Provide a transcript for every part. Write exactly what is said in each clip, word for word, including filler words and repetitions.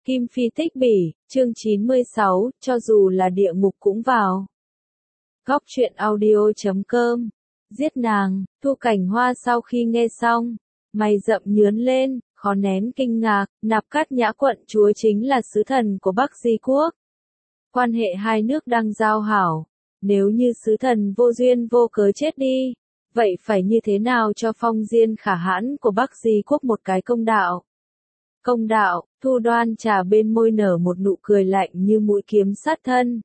Kim Phi Tích Bỉ, chương chín mươi sáu, cho dù là địa ngục cũng vào. Góc truyện audio chấm com. Giết nàng, Thu Cảnh Hoa sau khi nghe xong, mày rậm nhướn lên, khó nén kinh ngạc, Nạp Cát Nhã quận chúa chính là sứ thần của Bắc Di Quốc. Quan hệ hai nước đang giao hảo, nếu như sứ thần vô duyên vô cớ chết đi, vậy phải như thế nào cho Phong Diên Khả Hãn của Bắc Di Quốc một cái công đạo? Công đạo, Thu Đoan Trà bên môi nở một nụ cười lạnh như mũi kiếm sát thân.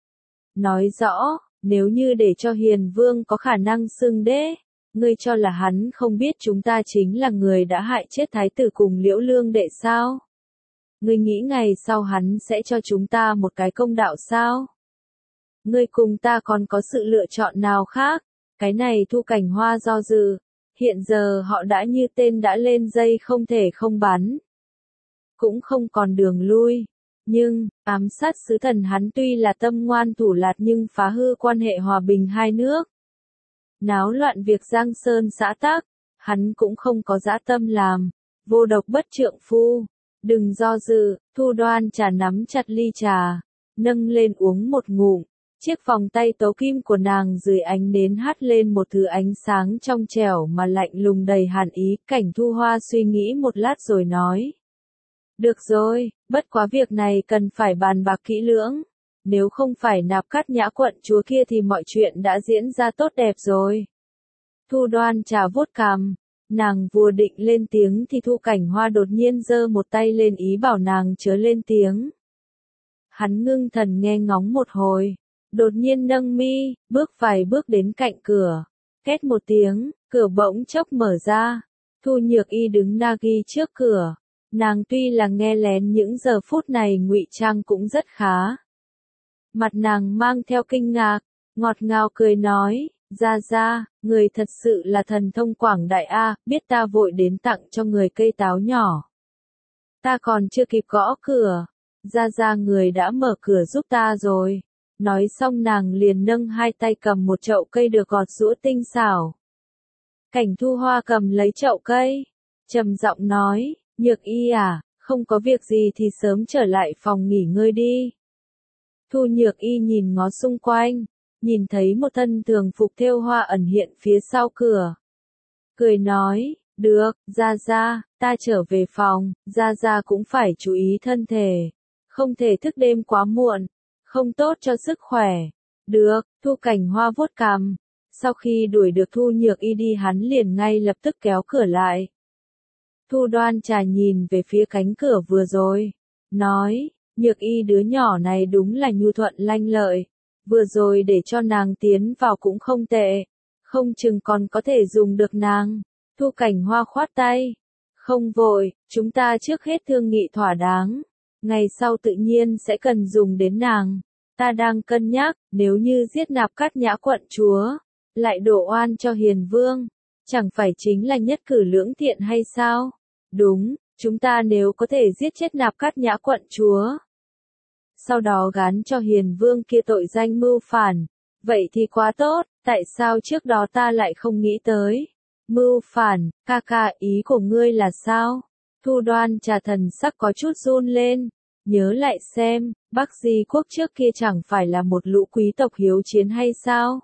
Nói rõ, nếu như để cho Hiền Vương có khả năng xưng đế, ngươi cho là hắn không biết chúng ta chính là người đã hại chết thái tử cùng Liễu Lương đệ sao? Ngươi nghĩ ngày sau hắn sẽ cho chúng ta một cái công đạo sao? Ngươi cùng ta còn có sự lựa chọn nào khác? Cái này Thu Cảnh Hoa do dự, hiện giờ họ đã như tên đã lên dây không thể không bắn. Cũng không còn đường lui. Nhưng, ám sát sứ thần hắn tuy là tâm ngoan thủ lạt nhưng phá hư quan hệ hòa bình hai nước. Náo loạn việc Giang Sơn xã tắc, hắn cũng không có dã tâm làm. Vô độc bất trượng phu. Đừng do dự, Thu Đoan Trà nắm chặt ly trà, nâng lên uống một ngụm. Chiếc vòng tay tấu kim của nàng dưới ánh nến hắt lên một thứ ánh sáng trong trẻo mà lạnh lùng đầy hàn ý. Cảnh Thu Hoa suy nghĩ một lát rồi nói. Được rồi, bất quá việc này cần phải bàn bạc kỹ lưỡng. Nếu không phải Nạp Cát Nhã quận chúa kia thì mọi chuyện đã diễn ra tốt đẹp rồi. Thu Đoan Trà vuốt cằm, nàng vừa định lên tiếng thì Thu Cảnh Hoa đột nhiên giơ một tay lên ý bảo nàng chớ lên tiếng. Hắn ngưng thần nghe ngóng một hồi, đột nhiên nâng mi, bước vài bước đến cạnh cửa. Két một tiếng, cửa bỗng chốc mở ra. Thu Nhược Y đứng nagi trước cửa. Nàng tuy là nghe lén những giờ phút này ngụy trang cũng rất khá. Mặt nàng mang theo kinh ngạc, ngọt ngào cười nói, Gia Gia, người thật sự là thần thông quảng đại a, biết ta vội đến tặng cho người cây táo nhỏ. Ta còn chưa kịp gõ cửa, Gia Gia người đã mở cửa giúp ta rồi. Nói xong nàng liền nâng hai tay cầm một chậu cây được gọt giũa tinh xảo. Cảnh Thu Hoa cầm lấy chậu cây, trầm giọng nói, Nhược Y à, không có việc gì thì sớm trở lại phòng nghỉ ngơi đi. Thu Nhược Y nhìn ngó xung quanh, nhìn thấy một thân thường phục thêu hoa ẩn hiện phía sau cửa. Cười nói, được, Gia Gia, ta trở về phòng, Gia Gia cũng phải chú ý thân thể. Không thể thức đêm quá muộn, không tốt cho sức khỏe. Được, Thu Cảnh Hoa vuốt cằm. Sau khi đuổi được Thu Nhược Y đi hắn liền ngay lập tức kéo cửa lại. Thu Đoan Trà nhìn về phía cánh cửa vừa rồi, nói, Nhược Y đứa nhỏ này đúng là nhu thuận lanh lợi, vừa rồi để cho nàng tiến vào cũng không tệ, không chừng còn có thể dùng được nàng. Thu Cảnh Hoa khoát tay, không vội, chúng ta trước hết thương nghị thỏa đáng, ngày sau tự nhiên sẽ cần dùng đến nàng. Ta đang cân nhắc, nếu như giết Nạp Cát Nhã quận chúa, lại đổ oan cho Hiền Vương, chẳng phải chính là nhất cử lưỡng tiện hay sao? Đúng, chúng ta nếu có thể giết chết Nạp Cát Nhã quận chúa, sau đó gán cho Hiền Vương kia tội danh mưu phản, vậy thì quá tốt, tại sao trước đó ta lại không nghĩ tới? Mưu phản, ca ca, ý của ngươi là sao? Thu Đoan Trà thần sắc có chút run lên, nhớ lại xem, Bắc Di Quốc trước kia chẳng phải là một lũ quý tộc hiếu chiến hay sao?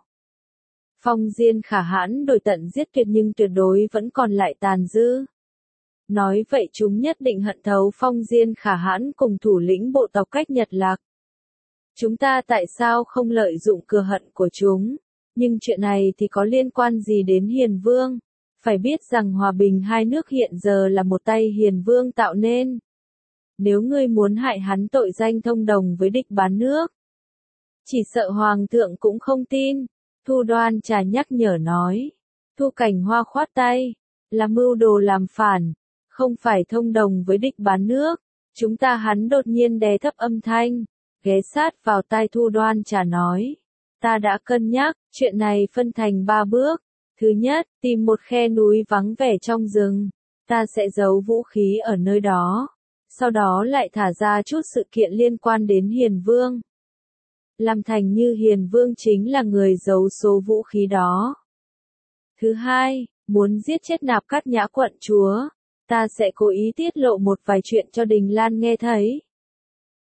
Phong Diên Khả Hãn đổi tận giết tuyệt nhưng tuyệt đối vẫn còn lại tàn dư. Nói vậy chúng nhất định hận thấu Phong Diên Khả Hãn cùng thủ lĩnh bộ tộc Cách Nhật Lạc. Chúng ta tại sao không lợi dụng cừu hận của chúng? Nhưng chuyện này thì có liên quan gì đến Hiền Vương? Phải biết rằng hòa bình hai nước hiện giờ là một tay Hiền Vương tạo nên. Nếu ngươi muốn hại hắn tội danh thông đồng với địch bán nước, chỉ sợ Hoàng thượng cũng không tin. Thu Đoan Trà nhắc nhở nói. Thu Cảnh Hoa khoát tay, là mưu đồ làm phản, không phải thông đồng với địch bán nước. Chúng ta hắn đột nhiên đè thấp âm thanh, ghé sát vào tai Thu Đoan Trà nói. Ta đã cân nhắc, chuyện này phân thành ba bước. Thứ nhất, tìm một khe núi vắng vẻ trong rừng. Ta sẽ giấu vũ khí ở nơi đó. Sau đó lại thả ra chút sự kiện liên quan đến Hiền Vương. Làm thành như Hiền Vương chính là người giấu số vũ khí đó. Thứ hai, muốn giết chết Nạp Cát Nhã quận chúa, ta sẽ cố ý tiết lộ một vài chuyện cho Đình Lan nghe thấy,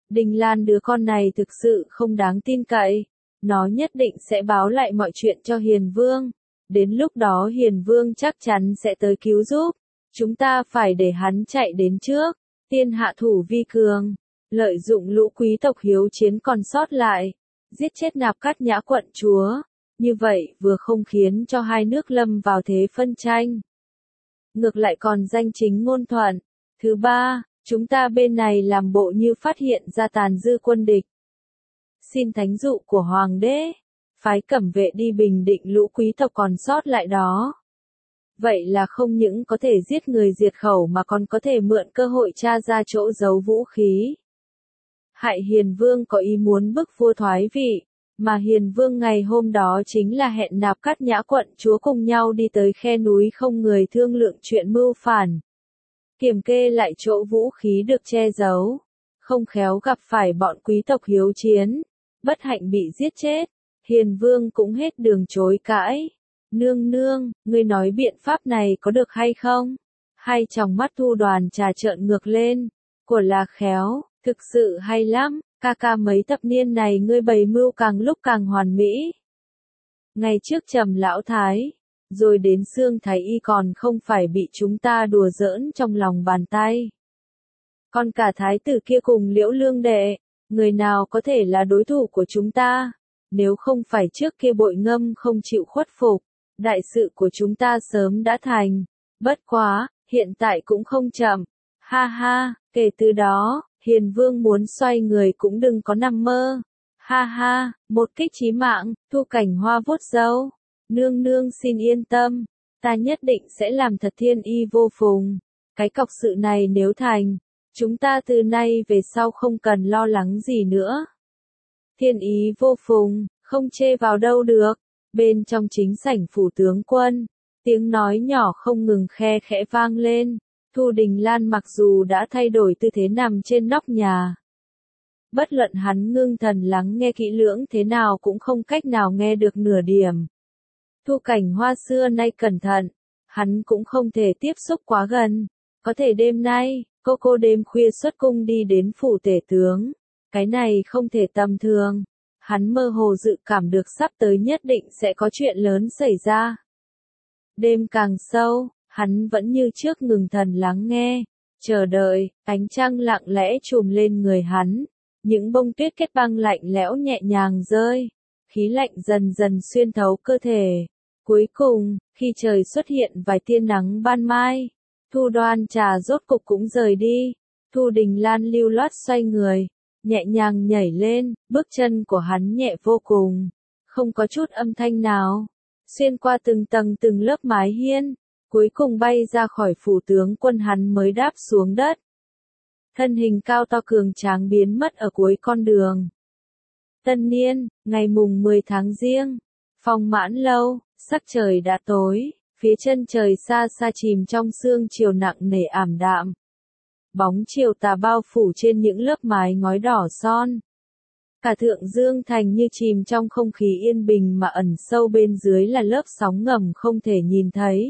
Đình Lan đứa con này thực sự không đáng tin cậy. Nó nhất định sẽ báo lại mọi chuyện cho Hiền Vương. Đến lúc đó Hiền Vương chắc chắn sẽ tới cứu giúp. Chúng ta phải để hắn chạy đến trước. Tiên hạ thủ vi cường. Lợi dụng lũ quý tộc hiếu chiến còn sót lại. Giết chết Nạp Cát Nhã quận chúa. Như vậy vừa không khiến cho hai nước lâm vào thế phân tranh. Ngược lại còn danh chính ngôn thuận. Thứ ba, chúng ta bên này làm bộ như phát hiện ra tàn dư quân địch. Xin thánh dụ của Hoàng đế. Phái cẩm vệ đi bình định lũ quý tộc còn sót lại đó. Vậy là không những có thể giết người diệt khẩu mà còn có thể mượn cơ hội tra ra chỗ giấu vũ khí. Hại Hiền Vương có ý muốn bức vua thoái vị, mà Hiền Vương ngày hôm đó chính là hẹn Nạp Cát Nhã quận chúa cùng nhau đi tới khe núi không người thương lượng chuyện mưu phản. Kiểm kê lại chỗ vũ khí được che giấu, không khéo gặp phải bọn quý tộc hiếu chiến, bất hạnh bị giết chết. Hiền Vương cũng hết đường chối cãi. Nương nương, ngươi nói biện pháp này có được hay không? Hai tròng mắt Thu Đoàn trà trợn ngược lên. Của là khéo, thực sự hay lắm, ca ca mấy thập niên này ngươi bày mưu càng lúc càng hoàn mỹ. Ngày trước Trầm Lão Thái, rồi đến Xương Thái Y còn không phải bị chúng ta đùa giỡn trong lòng bàn tay. Còn cả thái tử kia cùng Liễu Lương đệ, người nào có thể là đối thủ của chúng ta? Nếu không phải trước kia Bội Ngâm không chịu khuất phục, đại sự của chúng ta sớm đã thành. Bất quá, hiện tại cũng không chậm. Ha ha, kể từ đó, Hiền Vương muốn xoay người cũng đừng có nằm mơ. Ha ha, một kích chí mạng, Thu Cảnh Hoa vuốt râu. Nương nương xin yên tâm, ta nhất định sẽ làm thật thiên y vô phùng. Cái cọc sự này nếu thành, chúng ta từ nay về sau không cần lo lắng gì nữa. Thiên ý vô phùng, không chê vào đâu được. Bên trong chính sảnh phủ tướng quân, tiếng nói nhỏ không ngừng khe khẽ vang lên. Thu Đình Lan mặc dù đã thay đổi tư thế nằm trên nóc nhà. Bất luận hắn ngưng thần lắng nghe kỹ lưỡng thế nào cũng không cách nào nghe được nửa điểm. Thu Cảnh Hoa xưa nay cẩn thận, hắn cũng không thể tiếp xúc quá gần. Có thể đêm nay, cô cô đêm khuya xuất cung đi đến phủ tể tướng. Cái này không thể tầm thường. Hắn mơ hồ dự cảm được sắp tới nhất định sẽ có chuyện lớn xảy ra. Đêm càng sâu, hắn vẫn như trước ngừng thần lắng nghe, chờ đợi, ánh trăng lặng lẽ trùm lên người hắn. Những bông tuyết kết băng lạnh lẽo nhẹ nhàng rơi, khí lạnh dần dần xuyên thấu cơ thể. Cuối cùng, khi trời xuất hiện vài tia nắng ban mai, Thu Đoan Trà rốt cục cũng rời đi. Thu Đình Lan lưu loát xoay người, nhẹ nhàng nhảy lên, bước chân của hắn nhẹ vô cùng, không có chút âm thanh nào, xuyên qua từng tầng từng lớp mái hiên, cuối cùng bay ra khỏi phủ tướng quân hắn mới đáp xuống đất. Thân hình cao to cường tráng biến mất ở cuối con đường. Tân niên, ngày mùng mười tháng Giêng, Phong Mãn Lâu, sắc trời đã tối, phía chân trời xa xa chìm trong sương chiều nặng nề ảm đạm. Bóng chiều tà bao phủ trên những lớp mái ngói đỏ son. Cả Thượng Dương Thành như chìm trong không khí yên bình mà ẩn sâu bên dưới là lớp sóng ngầm không thể nhìn thấy.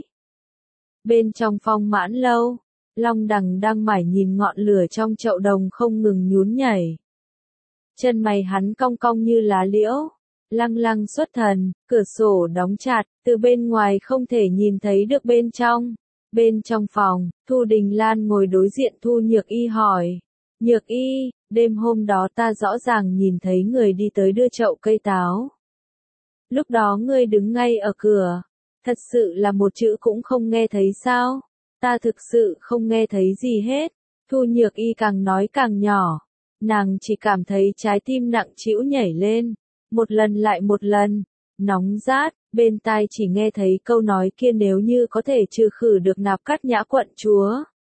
Bên trong Phong Mãn Lâu, Long Đằng đang mải nhìn ngọn lửa trong chậu đồng không ngừng nhún nhảy. Chân mày hắn cong cong như lá liễu, lăng lăng xuất thần, cửa sổ đóng chặt, từ bên ngoài không thể nhìn thấy được bên trong. Bên trong phòng, Thu Đình Lan ngồi đối diện Thu Nhược Y hỏi. Nhược Y, đêm hôm đó ta rõ ràng nhìn thấy người đi tới đưa chậu cây táo. Lúc đó ngươi đứng ngay ở cửa, thật sự là một chữ cũng không nghe thấy sao? Ta thực sự không nghe thấy gì hết. Thu Nhược Y càng nói càng nhỏ, nàng chỉ cảm thấy trái tim nặng trĩu nhảy lên, một lần lại một lần, nóng rát, bên tai chỉ nghe thấy câu nói kia nếu như có thể trừ khử được Nạp Cát Nhã quận chúa.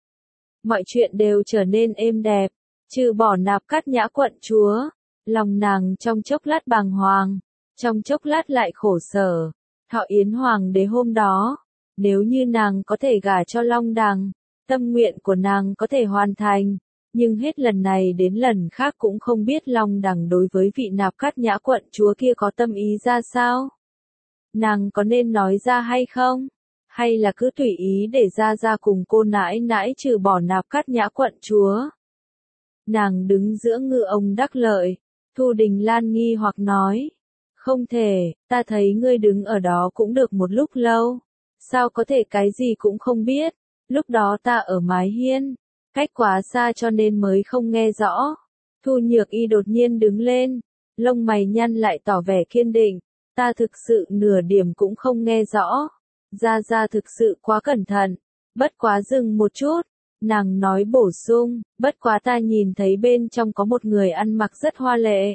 Mọi chuyện đều trở nên êm đẹp, trừ bỏ Nạp Cát Nhã quận chúa, lòng nàng trong chốc lát bàng hoàng, trong chốc lát lại khổ sở. Thọ yến hoàng đế hôm đó, nếu như nàng có thể gả cho Long Đằng, tâm nguyện của nàng có thể hoàn thành, nhưng hết lần này đến lần khác cũng không biết Long Đằng đối với vị Nạp Cát Nhã quận chúa kia có tâm ý ra sao. Nàng có nên nói ra hay không? Hay là cứ tùy ý để ra ra cùng cô nãi nãi trừ bỏ Nạp Cát Nhã quận chúa? Nàng đứng giữa ngư ông đắc lợi. Thu Đình Lan nghi hoặc nói. Không thể, ta thấy ngươi đứng ở đó cũng được một lúc lâu. Sao có thể cái gì cũng không biết? Lúc đó ta ở mái hiên, cách quá xa cho nên mới không nghe rõ. Thu Nhược Y đột nhiên đứng lên, lông mày nhăn lại tỏ vẻ kiên định. Ta thực sự nửa điểm cũng không nghe rõ. Gia Gia thực sự quá cẩn thận. Bất quá dừng một chút, nàng nói bổ sung, bất quá ta nhìn thấy bên trong có một người ăn mặc rất hoa lệ.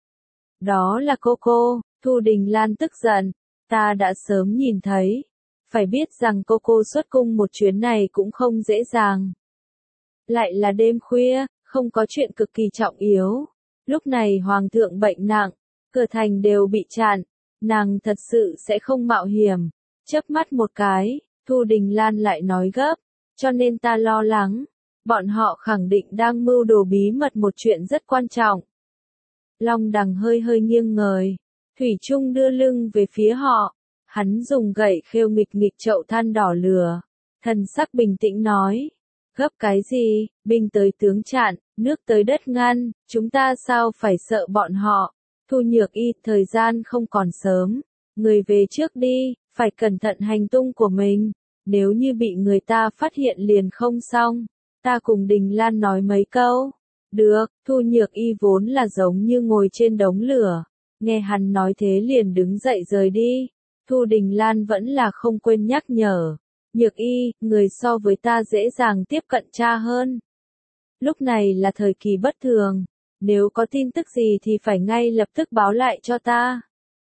Đó là cô cô. Thu Đình Lan tức giận, ta đã sớm nhìn thấy. Phải biết rằng cô cô xuất cung một chuyến này cũng không dễ dàng. Lại là đêm khuya, không có chuyện cực kỳ trọng yếu. Lúc này hoàng thượng bệnh nặng, cửa thành đều bị chặn, nàng thật sự sẽ không mạo hiểm. Chớp mắt một cái, Thu Đình Lan lại nói gấp, cho nên ta lo lắng. Bọn họ khẳng định đang mưu đồ bí mật một chuyện rất quan trọng. Long Đằng hơi hơi nghiêng người, thủy chung đưa lưng về phía họ. Hắn dùng gậy khêu nghịch nghịch chậu than đỏ lửa. Thần sắc bình tĩnh nói. Gấp cái gì, binh tới tướng chặn, nước tới đất ngăn, chúng ta sao phải sợ bọn họ. Thu Nhược Y, thời gian không còn sớm. Người về trước đi, phải cẩn thận hành tung của mình. Nếu như bị người ta phát hiện liền không xong. Ta cùng Đình Lan nói mấy câu. Được, Thu Nhược Y vốn là giống như ngồi trên đống lửa. Nghe hắn nói thế liền đứng dậy rời đi. Thu Đình Lan vẫn là không quên nhắc nhở. Nhược Y, người so với ta dễ dàng tiếp cận cha hơn. Lúc này là thời kỳ bất thường. Nếu có tin tức gì thì phải ngay lập tức báo lại cho ta.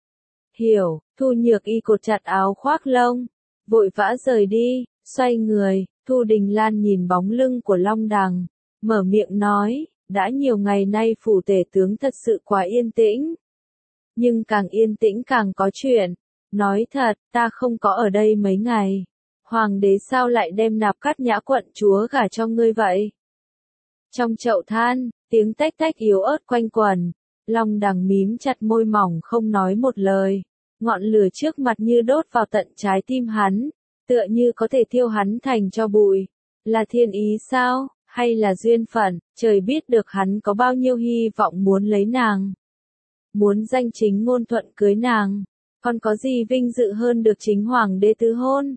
Hiểu, Thu Nhược Y cột chặt áo khoác lông. Vội vã rời đi, xoay người. Thu Đình Lan nhìn bóng lưng của Long Đằng. Mở miệng nói, đã nhiều ngày nay phủ tể tướng thật sự quá yên tĩnh. Nhưng càng yên tĩnh càng có chuyện. Nói thật, ta không có ở đây mấy ngày. Hoàng đế sao lại đem Nạp Cát Nhã quận chúa gả cho ngươi vậy? Trong chậu than, tiếng tách tách yếu ớt quanh quẩn. Long Đằng mím chặt môi mỏng không nói một lời. Ngọn lửa trước mặt như đốt vào tận trái tim hắn. Tựa như có thể thiêu hắn thành cho bụi. Là thiên ý sao? Hay là duyên phận? Trời biết được hắn có bao nhiêu hy vọng muốn lấy nàng. Muốn danh chính ngôn thuận cưới nàng. Còn có gì vinh dự hơn được chính hoàng đế tứ hôn?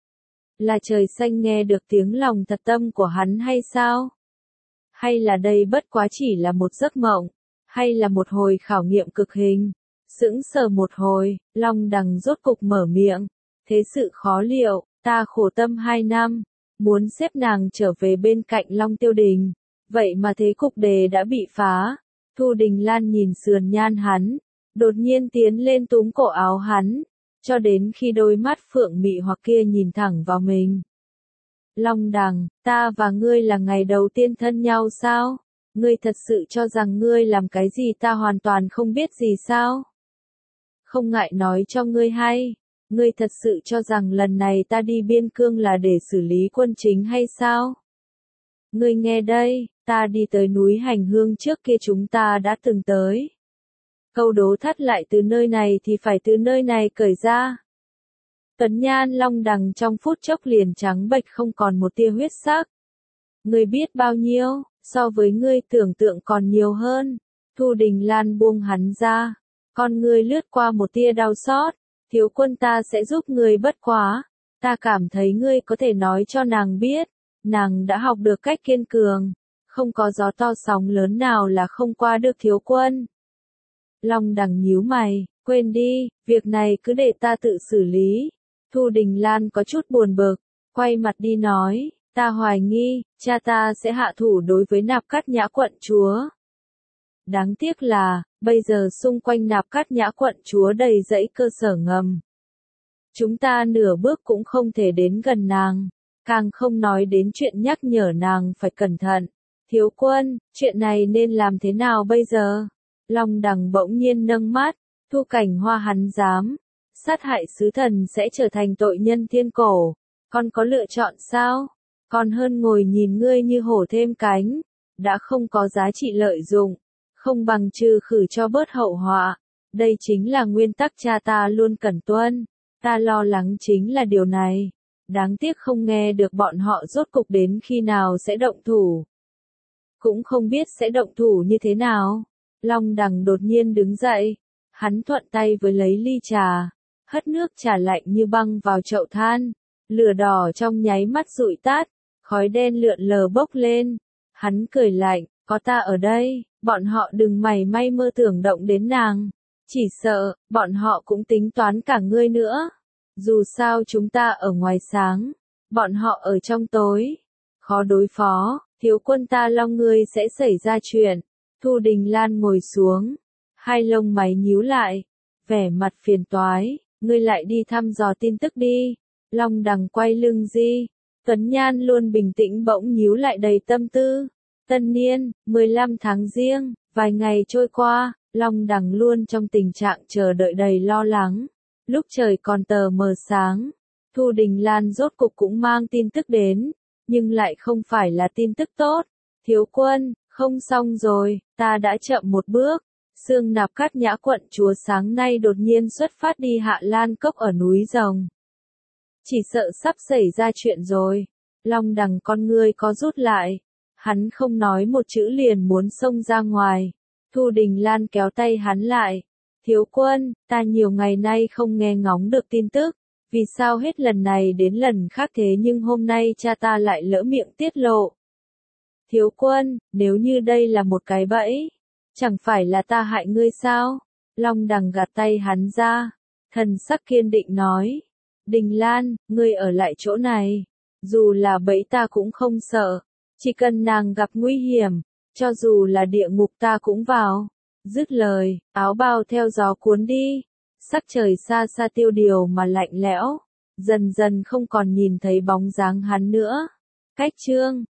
Là trời xanh nghe được tiếng lòng thật tâm của hắn hay sao? Hay là đây bất quá chỉ là một giấc mộng? Hay là một hồi khảo nghiệm cực hình? Sững sờ một hồi, Long Đằng rốt cục mở miệng. Thế sự khó liệu, ta khổ tâm hai năm. Muốn xếp nàng trở về bên cạnh Long Tiêu Đình. Vậy mà thế cục đề đã bị phá. Thu Đình Lan nhìn sườn nhan hắn. Đột nhiên tiến lên túm cổ áo hắn. Cho đến khi đôi mắt phượng mị hoặc kia nhìn thẳng vào mình. Long Đằng, ta và ngươi là ngày đầu tiên thân nhau sao? Ngươi thật sự cho rằng ngươi làm cái gì ta hoàn toàn không biết gì sao? Không ngại nói cho ngươi hay. Ngươi thật sự cho rằng lần này ta đi biên cương là để xử lý quân chính hay sao? Ngươi nghe đây, ta đi tới núi Hành Hương trước kia chúng ta đã từng tới. Câu đố thắt lại từ nơi này thì phải từ nơi này cởi ra. Tuấn nhan Long Đằng trong phút chốc liền trắng bệch không còn một tia huyết sắc. Ngươi biết bao nhiêu, so với ngươi tưởng tượng còn nhiều hơn. Thu Đình Lan buông hắn ra. Con ngươi lướt qua một tia đau xót. Thiếu quân ta sẽ giúp ngươi bất quá. Ta cảm thấy ngươi có thể nói cho nàng biết. Nàng đã học được cách kiên cường. Không có gió to sóng lớn nào là không qua được thiếu quân. Long Đằng nhíu mày, quên đi, việc này cứ để ta tự xử lý. Thu Đình Lan có chút buồn bực, quay mặt đi nói, ta hoài nghi, cha ta sẽ hạ thủ đối với Nạp Cát Nhã quận chúa. Đáng tiếc là, bây giờ xung quanh Nạp Cát Nhã quận chúa đầy dẫy cơ sở ngầm. Chúng ta nửa bước cũng không thể đến gần nàng, càng không nói đến chuyện nhắc nhở nàng phải cẩn thận. Thiếu quân, chuyện này nên làm thế nào bây giờ? Long Đằng bỗng nhiên nâng mắt, Thu Cảnh Hoa hắn dám. Sát hại sứ thần sẽ trở thành tội nhân thiên cổ. Con có lựa chọn sao? Còn hơn ngồi nhìn ngươi như hổ thêm cánh. Đã không có giá trị lợi dụng. Không bằng trừ khử cho bớt hậu họa. Đây chính là nguyên tắc cha ta luôn cẩn tuân. Ta lo lắng chính là điều này. Đáng tiếc không nghe được bọn họ rốt cục đến khi nào sẽ động thủ. cũng không biết sẽ động thủ như thế nào. Long Đằng đột nhiên đứng dậy, hắn thuận tay với lấy ly trà, hất nước trà lạnh như băng vào chậu than, lửa đỏ trong nháy mắt dụi tắt, khói đen lượn lờ bốc lên. Hắn cười lạnh, có ta ở đây, bọn họ đừng mảy may mơ tưởng động đến nàng. Chỉ sợ, bọn họ cũng tính toán cả ngươi nữa. Dù sao chúng ta ở ngoài sáng, bọn họ ở trong tối. Khó đối phó, thiếu quân ta lo ngươi sẽ xảy ra chuyện. Thu Đình Lan ngồi xuống, hai lông mày nhíu lại, vẻ mặt phiền toái, ngươi lại đi thăm dò tin tức đi. Long Đằng quay lưng di, Tuấn Nhan luôn bình tĩnh bỗng nhíu lại đầy tâm tư. Tân niên, mười lăm tháng Giêng, vài ngày trôi qua, Long Đằng luôn trong tình trạng chờ đợi đầy lo lắng. Lúc trời còn tờ mờ sáng, Thu Đình Lan rốt cục cũng mang tin tức đến, nhưng lại không phải là tin tức tốt. Thiếu quân, không xong rồi, ta đã chậm một bước. Sương Nạp Cát Nhã quận chúa sáng nay đột nhiên xuất phát đi Hạ Lan Cốc ở núi Rồng. Chỉ sợ sắp xảy ra chuyện rồi. Long Đằng con ngươi có rút lại. Hắn không nói một chữ liền muốn xông ra ngoài. Thu Đình Lan kéo tay hắn lại. Thiếu quân, ta nhiều ngày nay không nghe ngóng được tin tức. Vì sao hết lần này đến lần khác thế nhưng hôm nay cha ta lại lỡ miệng tiết lộ. Thiếu quân, nếu như đây là một cái bẫy, chẳng phải là ta hại ngươi sao? Long Đằng gạt tay hắn ra, thần sắc kiên định nói. Đình Lan, ngươi ở lại chỗ này, dù là bẫy ta cũng không sợ, chỉ cần nàng gặp nguy hiểm, cho dù là địa ngục ta cũng vào. Dứt lời, áo bào theo gió cuốn đi, sắc trời xa xa tiêu điều mà lạnh lẽo, dần dần không còn nhìn thấy bóng dáng hắn nữa. Cách chương